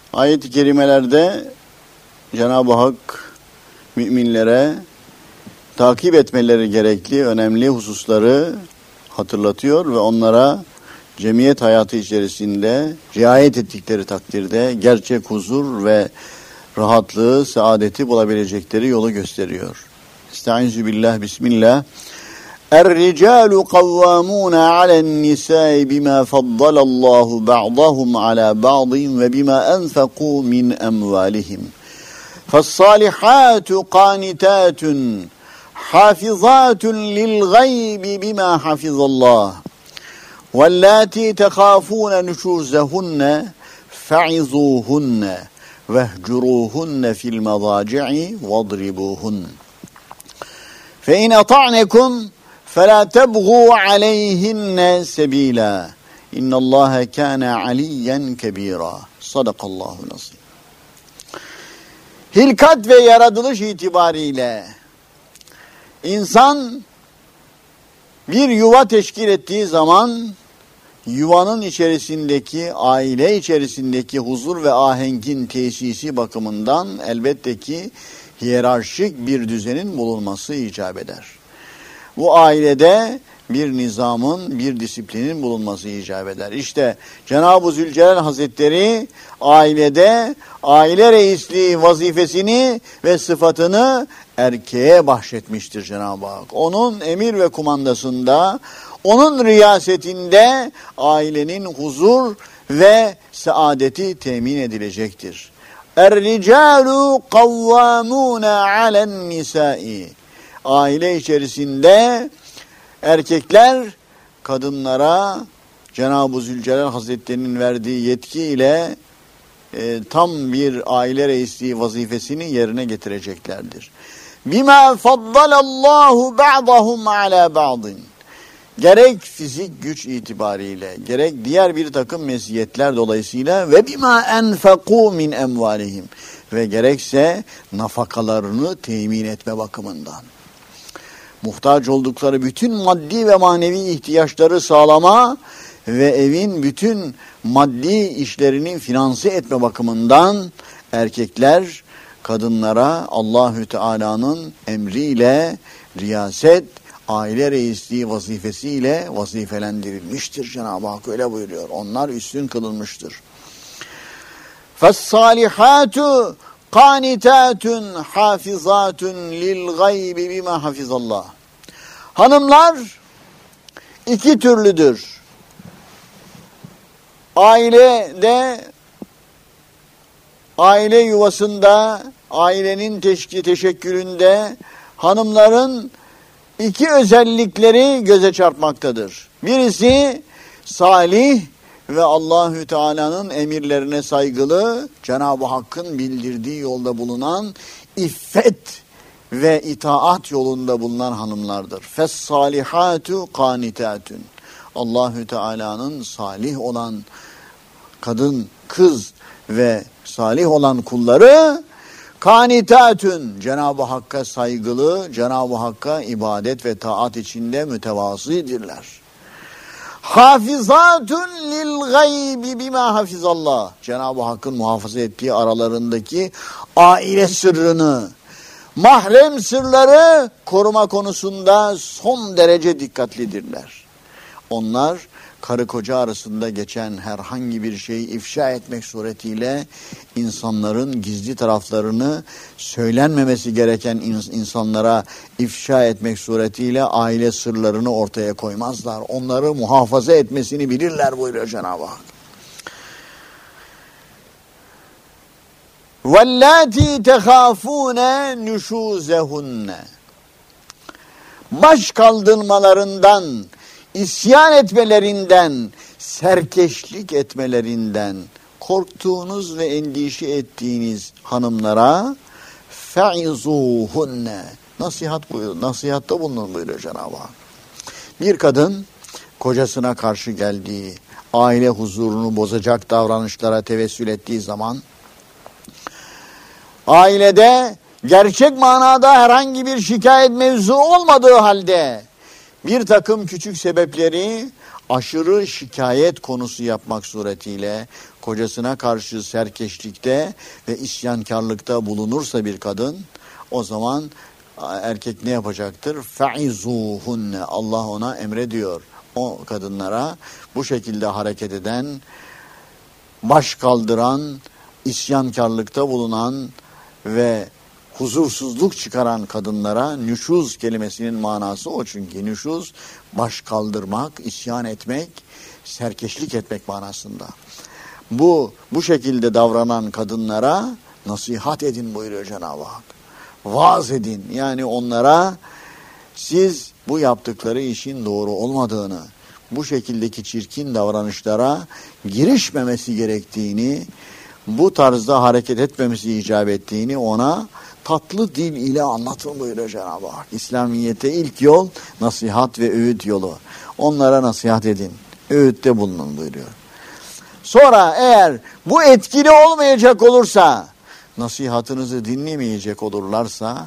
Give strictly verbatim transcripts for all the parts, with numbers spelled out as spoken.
Ayet-i kerimelerde Cenab-ı Hak müminlere takip etmeleri gerekli önemli hususları hatırlatıyor ve onlara cemiyet hayatı içerisinde riayet ettikleri takdirde gerçek huzur ve rahatlığı, saadeti bulabilecekleri yolu gösteriyor. Estaizu billah, bismillah. Er-ricalu kavvamuna ale'n-nisâi bima faddalallahu ba'dahum ala ba'din ve bima enfekû min emvalihim. Fas-salihâtu qânitâtun hafizâtun lil-gaybi bima hafizallah. وَاللَّاتِي تَخَافُونَ نُشُوزَهُنَّ فَعِظُوهُنَّ وَاهْجُرُوهُنَّ فِي الْمَضَاجِعِ وَاضْرِبُوهُنَّ فَإِنْ أَطَعْنَكُمْ فَلَا تَبْغُوا عَلَيْهِنَّ سَبِيلًا إِنَّ اللّٰهَ كَانَ عَلِيًّا كَبِيرًا. Sadakallahu nasib. Hilkat ve yaratılış itibariyle insan bir yuva teşkil ettiği zaman yuvanın içerisindeki, aile içerisindeki huzur ve ahengin tesisi bakımından elbette ki hiyerarşik bir düzenin bulunması icap eder. Bu ailede bir nizamın, bir disiplinin bulunması icap eder. İşte Cenab-ı Zülcelal Hazretleri ailede aile reisliği vazifesini ve sıfatını erkeğe bahşetmiştir Cenab-ı Hak. Onun emir ve kumandasında, onun riyasetinde ailenin huzur ve saadeti temin edilecektir. Er-ricalu kavvamuna ale'n-nisâi. Aile içerisinde erkekler kadınlara Cenab-ı Zülcelal Hazretleri'nin verdiği yetkiyle e, tam bir aile reisliği vazifesini yerine getireceklerdir. Bima faddalallahu ba'dahum ala ba'din. Gerek fizik güç itibariyle, gerek diğer bir takım meziyetler dolayısıyla ve bima enfekû min emvalihim ve gerekse nafakalarını temin etme bakımından. Muhtaç oldukları bütün maddi ve manevi ihtiyaçları sağlama ve evin bütün maddi işlerini finanse etme bakımından erkekler kadınlara Allahü Teala'nın emriyle riyaset, aile reisliği vazifesiyle vazifelendirilmiştir. Cenab-ı Hak öyle buyuruyor. Onlar üstün kılınmıştır. فَالصَّالِحَاتُ قَانِتَاتٌ حَافِظَاتٌ لِلْغَيْبِ بِمَا حَفِظَ. Hanımlar iki türlüdür. Ailede, aile yuvasında, ailenin teşki, teşekkülünde hanımların iki özellikleri göze çarpmaktadır. Birisi salih ve Allahü Teala'nın emirlerine saygılı, Cenab-ı Hakk'ın bildirdiği yolda bulunan iffet ve itaat yolunda bulunan hanımlardır. Fes-salihatu qanitatun. Allahü Teala'nın salih olan kadın, kız ve salih olan kulları kanitatun, Cenab-ı Hakk'a saygılı, Cenab-ı Hakk'a ibadet ve taat içinde mütevazıdirler. Hafizatun lil gaybi bima hafizallah. Cenab-ı Hakk'ın muhafaza ettiği aralarındaki aile sırrını, mahrem sırları koruma konusunda son derece dikkatlidirler. Onlar karı koca arasında geçen herhangi bir şeyi ifşa etmek suretiyle insanların gizli taraflarını söylenmemesi gereken insanlara ifşa etmek suretiyle aile sırlarını ortaya koymazlar. Onları muhafaza etmesini bilirler buyuruyor Cenab-ı Hak. وَاللَّاتِي تَخَافُونَ نُشُوزَهُنَّ. Baş kaldırmalarından, isyan etmelerinden, serkeşlik etmelerinden korktuğunuz ve endişe ettiğiniz hanımlara fe'izuhunne, nasihat buyur, nasihatta bulunun buyuruyor Cenab-ı Hak. Bir kadın kocasına karşı geldiği, aile huzurunu bozacak davranışlara tevessül ettiği zaman, ailede gerçek manada herhangi bir şikayet mevzu olmadığı halde bir takım küçük sebepleri aşırı şikayet konusu yapmak suretiyle kocasına karşı serkeşlikte ve isyankarlıkta bulunursa bir kadın, o zaman erkek ne yapacaktır? Faizuhunne. Allah ona emrediyor. O kadınlara bu şekilde hareket eden, baş kaldıran, isyankarlıkta bulunan ve huzursuzluk çıkaran kadınlara, nüşuz kelimesinin manası o, çünkü nüşuz baş kaldırmak, isyan etmek, serkeşlik etmek manasında. Bu bu şekilde davranan kadınlara nasihat edin buyuruyor Cenab-ı Hak. Vaaz edin, yani onlara siz bu yaptıkları işin doğru olmadığını, bu şekildeki çirkin davranışlara girişmemesi gerektiğini, bu tarzda hareket etmemesi icap ettiğini ona tatlı dil ile anlatın buyuruyor Cenab-ı Hak. İslamiyete ilk yol nasihat ve öğüt yolu. Onlara nasihat edin, öğütte bulunun buyuruyor. Sonra eğer bu etkili olmayacak olursa, nasihatınızı dinlemeyecek olurlarsa,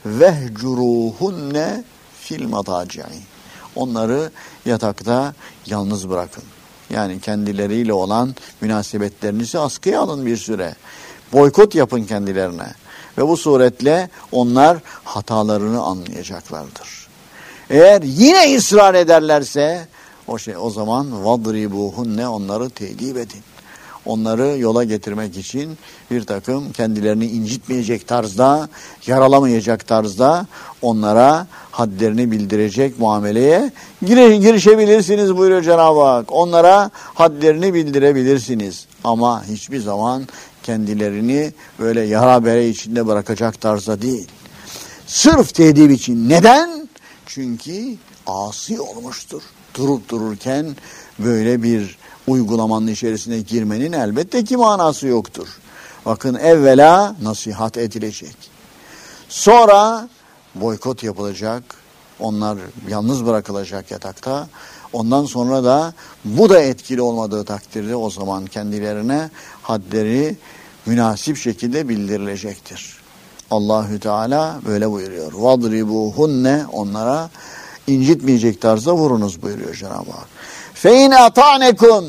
vehcuruhunne fil madaci'i. Onları yatakta yalnız bırakın. Yani kendileriyle olan münasebetlerinizi askıya alın bir süre. Boykot yapın kendilerine. Ve bu suretle onlar hatalarını anlayacaklardır. Eğer yine ısrar ederlerse, o şey o zaman vadribuhunne, onları tedip edin. Onları yola getirmek için bir takım kendilerini incitmeyecek tarzda, yaralamayacak tarzda onlara hadlerini bildirecek muameleye girişebilirsiniz buyuruyor Cenab-ı Hak. Onlara hadlerini bildirebilirsiniz. Ama hiçbir zaman kendilerini böyle yara bere içinde bırakacak tarzda değil. Sırf tedip için. Neden? Çünkü asi olmuştur. Durup dururken böyle bir uygulamanın içerisine girmenin elbette ki manası yoktur. Bakın, evvela nasihat edilecek. Sonra boykot yapılacak. Onlar yalnız bırakılacak yatakta. Ondan sonra da bu da etkili olmadığı takdirde o zaman kendilerine hadleri münasip şekilde bildirilecektir. Allahü Teala böyle buyuruyor. Vadribuhunne, onlara incitmeyecek tarzda vurunuz buyuruyor Cenab-ı Hak. Fe in ata'nekum,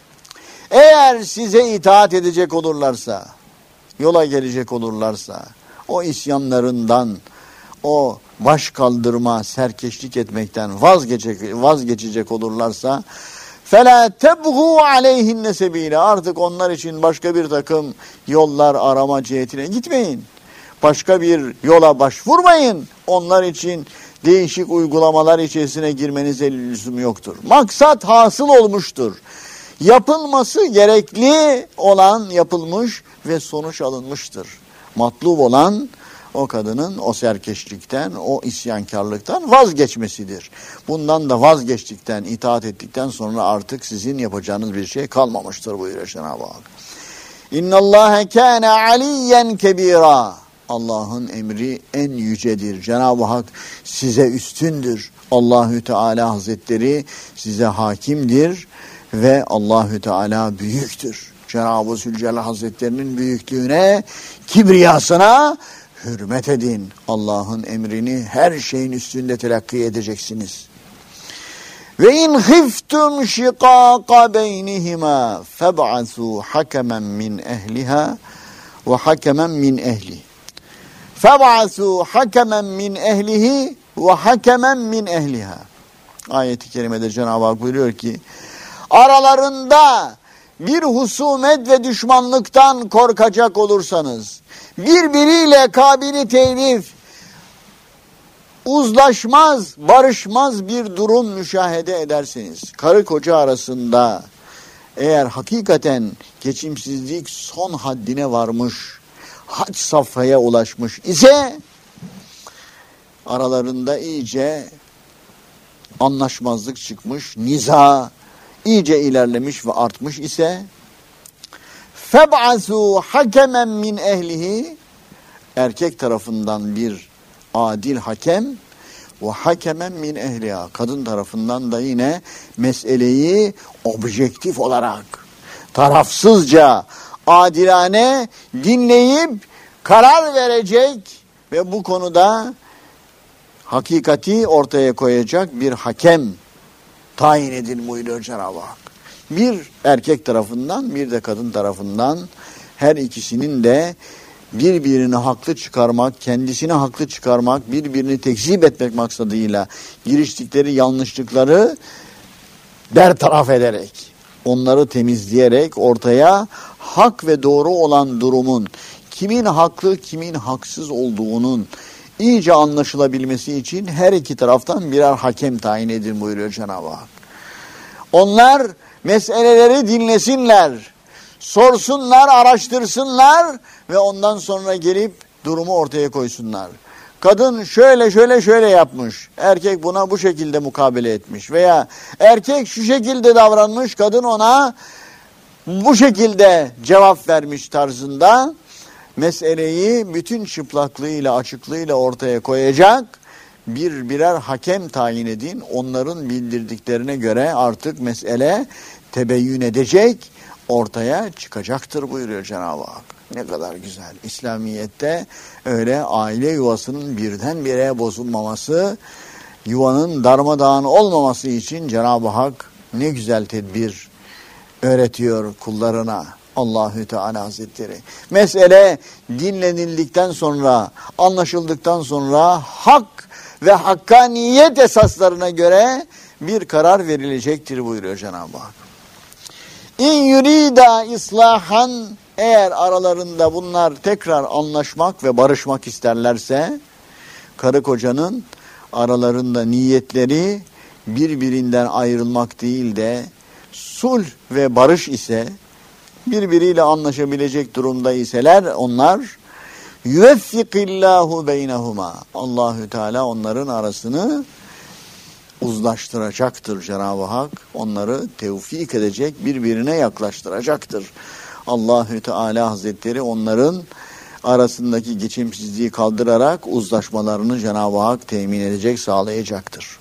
eğer size itaat edecek olurlarsa, yola gelecek olurlarsa, o isyanlarından, o baş kaldırma, serkeşlik etmekten vazgeçecek, vazgeçecek olurlarsa, فَلَا تَبْغُوا عَلَيْهِنَّ سَب۪يلًا, artık onlar için başka bir takım yollar arama cihetine gitmeyin. Başka bir yola başvurmayın. Onlar için değişik uygulamalar içerisine girmenize lüzum yoktur. Maksat hasıl olmuştur. Yapılması gerekli olan yapılmış ve sonuç alınmıştır. Matlub olan o kadının o serkeşlikten, o isyankarlıktan vazgeçmesidir. Bundan da vazgeçtikten, itaat ettikten sonra artık sizin yapacağınız bir şey kalmamıştır buyuruyor Cenab-ı Hak. İnna Allahe kâne aliyyen kebîrâ. Allah'ın emri en yücedir. Cenab-ı Hak size üstündür. Allahü Teala Hazretleri size hakimdir ve Allahü Teala büyüktür. Cenab-ı Zülcelal Hazretlerinin büyüklüğüne, kibriyasına hürmet edin. Allah'ın emrini her şeyin üstünde telakki edeceksiniz. Ve in khiftum shiqaqa beynihima feb'asu hakemen min ehliha ve hakemen min ehli. Feb'asu hakemen min ehlihi ve hakemen min ehliha. Ayet-i kerimede Cenab-ı Hak buyuruyor ki, aralarında bir husumet ve düşmanlıktan korkacak olursanız, birbiriyle kabili telif, uzlaşmaz, barışmaz bir durum müşahede ederseniz, karı koca arasında eğer hakikaten geçimsizlik son haddine varmış, had safhaya ulaşmış ise, aralarında iyice anlaşmazlık çıkmış, niza iyice ilerlemiş ve artmış ise, feb'asu hakemen min ehlihi, erkek tarafından bir adil hakem ve hakemen min ehliha, kadın tarafından da yine meseleyi objektif olarak tarafsızca adilane dinleyip karar verecek ve bu konuda hakikati ortaya koyacak bir hakem tayin edin buyuruyor Cenab-ı Hak. Bir erkek tarafından, bir de kadın tarafından, her ikisinin de birbirini haklı çıkarmak, kendisini haklı çıkarmak, birbirini tekzip etmek maksadıyla giriştikleri yanlışlıkları bertaraf ederek, onları temizleyerek ortaya hak ve doğru olan durumun, kimin haklı, kimin haksız olduğunun iyice anlaşılabilmesi için her iki taraftan birer hakem tayin edin buyuruyor Cenab-ı Hak. Onlar meseleleri dinlesinler, sorsunlar, araştırsınlar ve ondan sonra gelip durumu ortaya koysunlar. Kadın şöyle şöyle şöyle yapmış, erkek buna bu şekilde mukabele etmiş veya erkek şu şekilde davranmış, kadın ona bu şekilde cevap vermiş tarzında meseleyi bütün çıplaklığıyla, açıklığıyla ortaya koyacak bir birer hakem tayin edin. Onların bildirdiklerine göre artık mesele tebeyyün edecek, ortaya çıkacaktır buyuruyor Cenab-ı Hak. Ne kadar güzel. İslamiyet'te öyle aile yuvasının birdenbire bozulmaması, yuvanın darmadağın olmaması için Cenab-ı Hak ne güzel tedbir öğretiyor kullarına. Allahü Teala Hazretleri. Mesele dinlenildikten sonra, anlaşıldıktan sonra hak ve hakkaniyet esaslarına göre bir karar verilecektir buyuruyor Cenab-ı Hak. İn yurida islahan, eğer aralarında bunlar tekrar anlaşmak ve barışmak isterlerse, karı kocanın aralarında niyetleri birbirinden ayrılmak değil de sulh ve barış ise, birbiriyle anlaşabilecek durumda iseler onlar, yuveffikillahu beynehuma, Allahü Teala onların arasını uzlaştıracaktır Cenab-ı Hak. Onları tevfik edecek, birbirine yaklaştıracaktır. Allahü Teala Hazretleri onların arasındaki geçimsizliği kaldırarak uzlaşmalarını Cenab-ı Hak temin edecek, sağlayacaktır.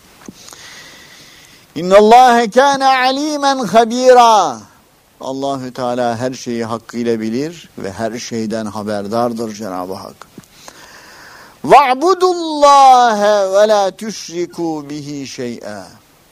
İnnallâhe kâne alîmen habîrâ. Allahü Teala her şeyi hakkıyla bilir ve her şeyden haberdardır Cenab-ı Hak. Va'budullâhe ve lâ tüşrikû bihi şey'e.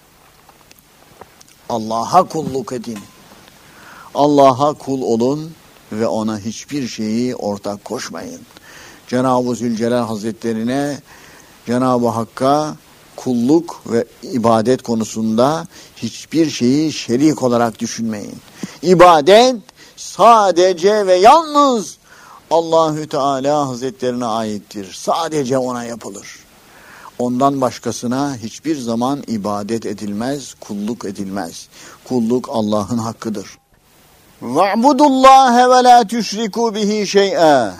Allah'a kulluk edin. Allah'a kul olun ve ona hiçbir şeyi ortak koşmayın. Cenab-ı Zülcelal Hazretlerine, Cenab-ı Hakk'a kulluk ve ibadet konusunda hiçbir şeyi şerik olarak düşünmeyin. İbadet sadece ve yalnız Allahü Teala Hazretlerine aittir. Sadece ona yapılır. Ondan başkasına hiçbir zaman ibadet edilmez, kulluk edilmez. Kulluk Allah'ın hakkıdır. Va'budullâhe ve lâ tüşrikû bihi şey'e.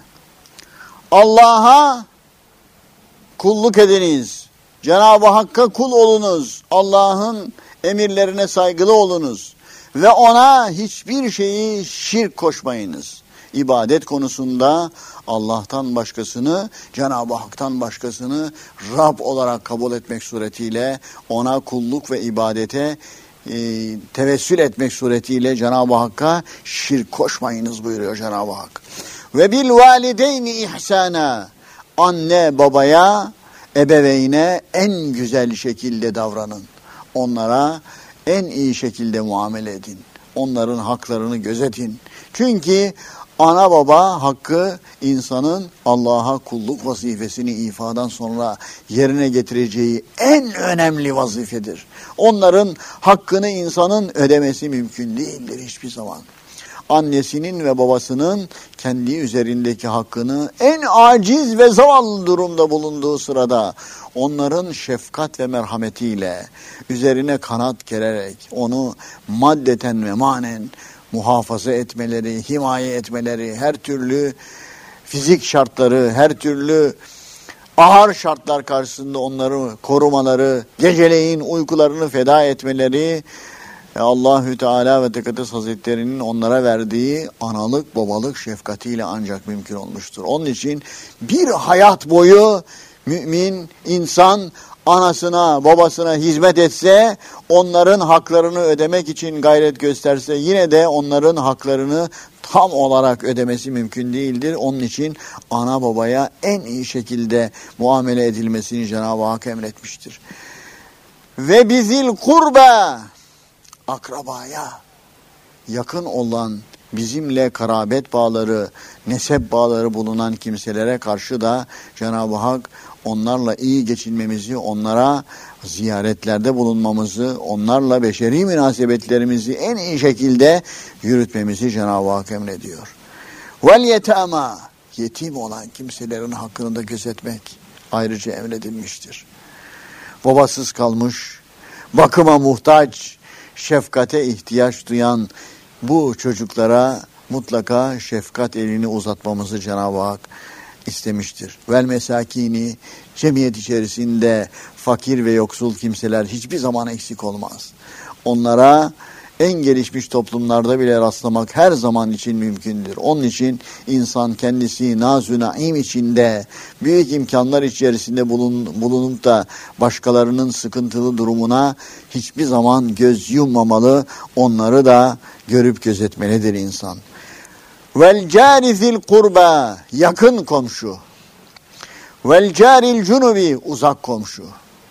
Allah'a kulluk ediniz. Cenab-ı Hakk'a kul olunuz. Allah'ın emirlerine saygılı olunuz. Ve ona hiçbir şeyi şirk koşmayınız. İbadet konusunda Allah'tan başkasını, Cenab-ı Hak'tan başkasını Rab olarak kabul etmek suretiyle ona kulluk ve ibadete e, tevessül etmek suretiyle Cenab-ı Hakk'a şirk koşmayınız buyuruyor Cenab-ı Hak. Ve bil valideyni ihsana, anne babaya, ebeveyne en güzel şekilde davranın. Onlara en iyi şekilde muamele edin. Onların haklarını gözetin. Çünkü ana baba hakkı insanın Allah'a kulluk vazifesini ifadan sonra yerine getireceği en önemli vazifedir. Onların hakkını insanın ödemesi mümkün değildir hiçbir zaman. Annesinin ve babasının kendi üzerindeki hakkını en aciz ve zavallı durumda bulunduğu sırada onların şefkat ve merhametiyle üzerine kanat gererek onu maddeten ve manen muhafaza etmeleri, himaye etmeleri, her türlü fizik şartları, her türlü ağır şartlar karşısında onları korumaları, geceleyin uykularını feda etmeleri, Allahü Teala ve Tekaddes Hazretleri'nin onlara verdiği analık babalık şefkatiyle ancak mümkün olmuştur. Onun için bir hayat boyu mümin insan anasına babasına hizmet etse, onların haklarını ödemek için gayret gösterse yine de onların haklarını tam olarak ödemesi mümkün değildir. Onun için ana babaya en iyi şekilde muamele edilmesini Cenab-ı Hak emretmiştir. ve bizil kurba, akrabaya yakın olan, bizimle karabet bağları, nesep bağları bulunan kimselere karşı da Cenab-ı Hak onlarla iyi geçinmemizi, onlara ziyaretlerde bulunmamızı, onlarla beşeri münasebetlerimizi en iyi şekilde yürütmemizi Cenab-ı Hak emrediyor. Vel yetama, yetim olan kimselerin hakkını da gözetmek ayrıca emredilmiştir. Babasız kalmış, bakıma muhtaç, şefkate ihtiyaç duyan bu çocuklara mutlaka şefkat elini uzatmamızı Cenab-ı Hak istemiştir. Vel mesakini, cemiyet içerisinde fakir ve yoksul kimseler hiçbir zaman eksik olmaz. Onlara en gelişmiş toplumlarda bile rastlamak her zaman için mümkündür. Onun için insan kendisi naz-ı naim içinde, büyük imkanlar içerisinde bulun, bulunup da başkalarının sıkıntılı durumuna hiçbir zaman göz yummamalı, onları da görüp gözetmelidir insan. Vel cari zil kurba, yakın komşu. Vel caril cunubi, uzak komşu.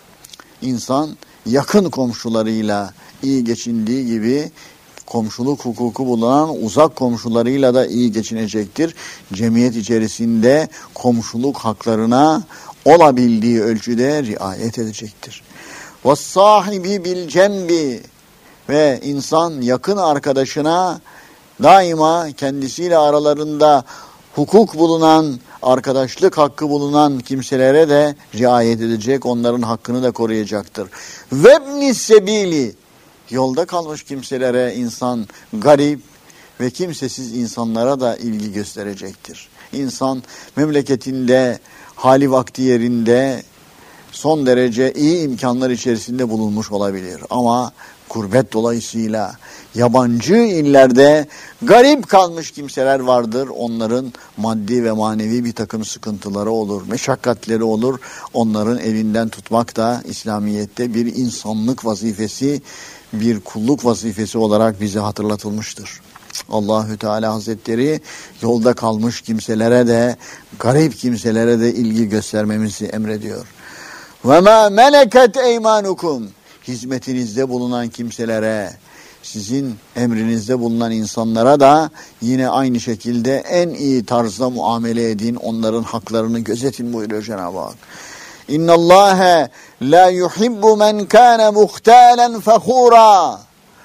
İnsan yakın komşularıyla iyi geçindiği gibi komşuluk hukuku bulunan uzak komşularıyla da iyi geçinecektir. Cemiyet içerisinde komşuluk haklarına olabildiği ölçüde riayet edecektir. وَالصَّاحِبِ بِالْجَنْبِ, ve insan yakın arkadaşına daima kendisiyle aralarında hukuk bulunan, arkadaşlık hakkı bulunan kimselere de riayet edecek, onların hakkını da koruyacaktır. وَبْنِ sebili, yolda kalmış kimselere insan, garip ve kimsesiz insanlara da ilgi gösterecektir. İnsan memleketinde, hali vakti yerinde, son derece iyi imkanlar içerisinde bulunmuş olabilir. Ama gurbet dolayısıyla yabancı illerde garip kalmış kimseler vardır. Onların maddi ve manevi bir takım sıkıntıları olur, meşakkatleri olur. Onların elinden tutmak da İslamiyet'te bir insanlık vazifesi, bir kulluk vazifesi olarak bize hatırlatılmıştır. Allahü Teala Hazretleri yolda kalmış kimselere de, garip kimselere de ilgi göstermemizi emrediyor. وَمَا مَلَكَتْ اَيْمَانُكُمْ, hizmetinizde bulunan kimselere, sizin emrinizde bulunan insanlara da yine aynı şekilde en iyi tarzda muamele edin, onların haklarını gözetin buyuruyor Cenab-ı Hak. İnna Allahe la yuhibbu men kana muhtalen fakhura.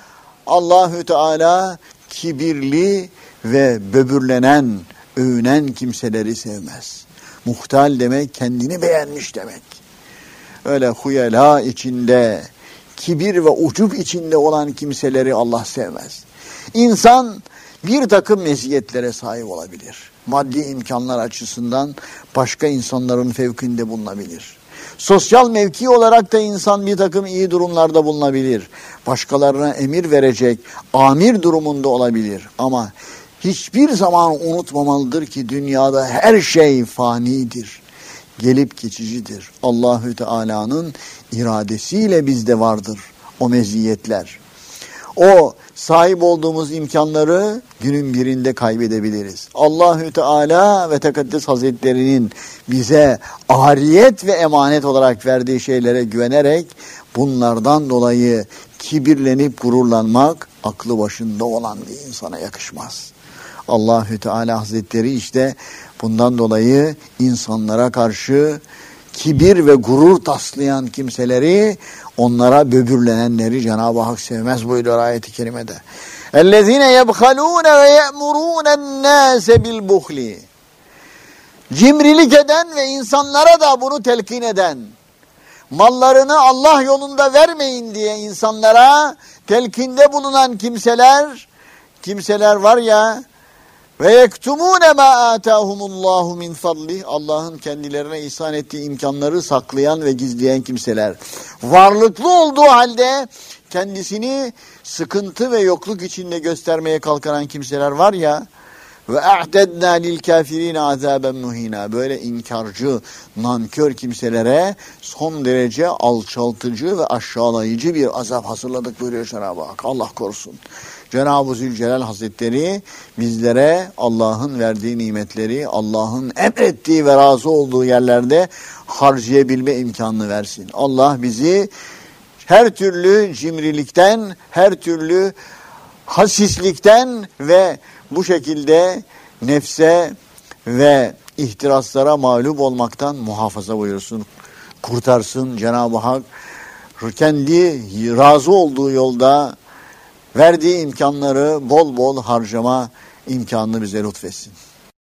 Allahü Teala kibirli ve böbürlenen, övünen kimseleri sevmez. Muhtal demek kendini beğenmiş demek. Öyle huyela içinde, kibir ve ucup içinde olan kimseleri Allah sevmez. İnsan bir takım meziyetlere sahip olabilir. Maddi imkanlar açısından başka insanların fevkinde bulunabilir. Sosyal mevki olarak da insan bir takım iyi durumlarda bulunabilir. Başkalarına emir verecek, amir durumunda olabilir. Ama hiçbir zaman unutmamalıdır ki dünyada her şey fanidir. Gelip geçicidir. Allahü Teala'nın iradesiyle bizde vardır o meziyetler. O sahip olduğumuz imkanları günün birinde kaybedebiliriz. Allahü Teala ve Tekaddes Hazretleri'nin bize ariyet ve emanet olarak verdiği şeylere güvenerek bunlardan dolayı kibirlenip gururlanmak aklı başında olan bir insana yakışmaz. Allahü Teala Hazretleri işte bundan dolayı insanlara karşı kibir ve gurur taslayan kimseleri, onlara böbürlenenleri Cenab-ı Hak sevmez buyuruyor ayet-i kerimede. اَلَّذ۪ينَ يَبْخَلُونَ وَيَأْمُرُونَ النَّاسَ بِالْبُخْلِ, cimrilik eden ve insanlara da bunu telkin eden, mallarını Allah yolunda vermeyin diye insanlara telkinde bulunan kimseler, kimseler var ya, ve yektumune ma atahumullahu min fadli, Allah'ın kendilerine ihsan ettiği imkanları saklayan ve gizleyen kimseler. Varlıklı olduğu halde kendisini sıkıntı ve yokluk içinde göstermeye kalkan kimseler var ya, ve a'tedna lil kafirin azaben muhina, böyle inkarcı, nankör kimselere son derece alçaltıcı ve aşağılayıcı bir azap hazırladık buyuruyor Cenab-ı Hak. Allah korusun. Cenab-ı Zülcelal Hazretleri bizlere Allah'ın verdiği nimetleri, Allah'ın emrettiği ve razı olduğu yerlerde harcayabilme imkanını versin. Allah bizi her türlü cimrilikten, her türlü hasislikten ve bu şekilde nefse ve ihtiraslara mağlup olmaktan muhafaza buyursun. Kurtarsın Cenab-ı Hak. Kendi razı olduğu yolda verdiği imkanları bol bol harcama imkanını bize lütfetsin.